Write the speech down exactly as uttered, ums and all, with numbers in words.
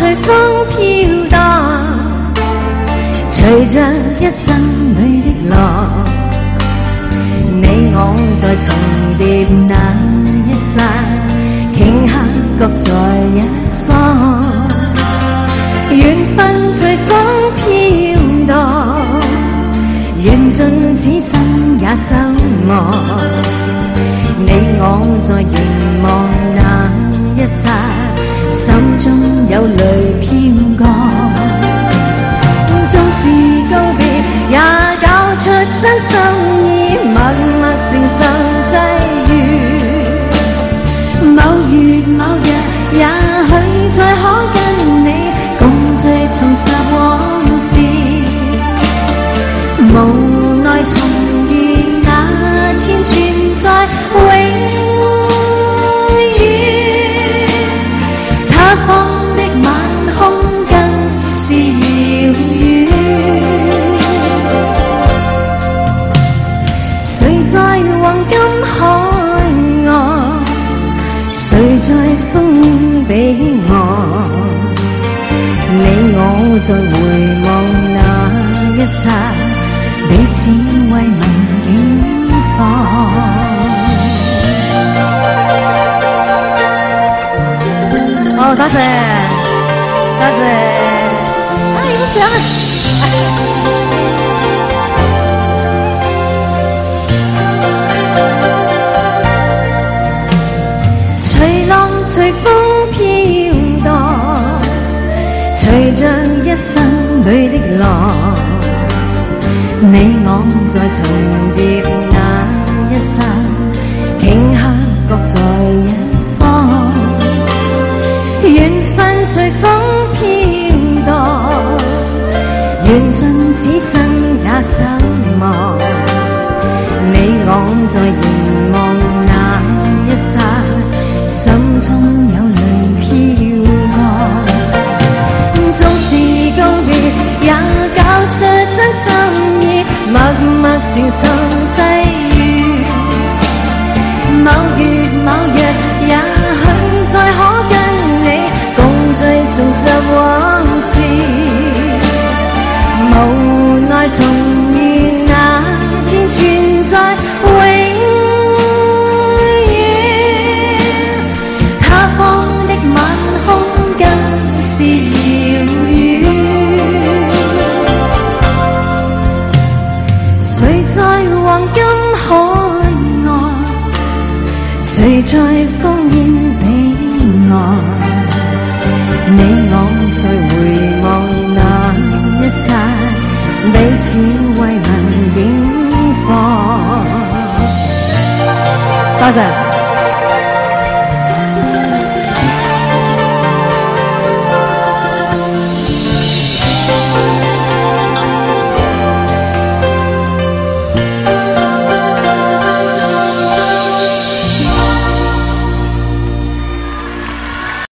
隨風飄蕩，隨着一生裏的浪，你我在重疊那一剎，頃刻各在一方，緣分隨風飄蕩，緣盡此生也守望，你我在凝望那一剎，心中有淚飄降，縱是告別也搞出真心意，默默承受際遇，某月某日也許再可跟你共聚重拾往事，無奈重遇那天存在永遠，他方的晚空更是遙遠，誰在黃金海岸，誰在風彼岸，你我在回望那一剎，彼此慰問境況。好，多謝，多謝。哎，好想啊！隨浪隨風飄蕩，隨着一生裏的浪，你我在重疊那一剎，頃刻各在一方，緣分隨風飄蕩，緣盡此生也守望，你我在凝望那一剎，心中有淚飄降，縱是告別也搞出真心意，默默承受際遇，某月某日也許再可跟你共聚重拾往事，無奈重遇那天存在永遠，他方的晚空更是遙遠，誰在黃金海岸，誰在烽煙彼岸，你我在回望那一剎，彼此慰問境況。多謝。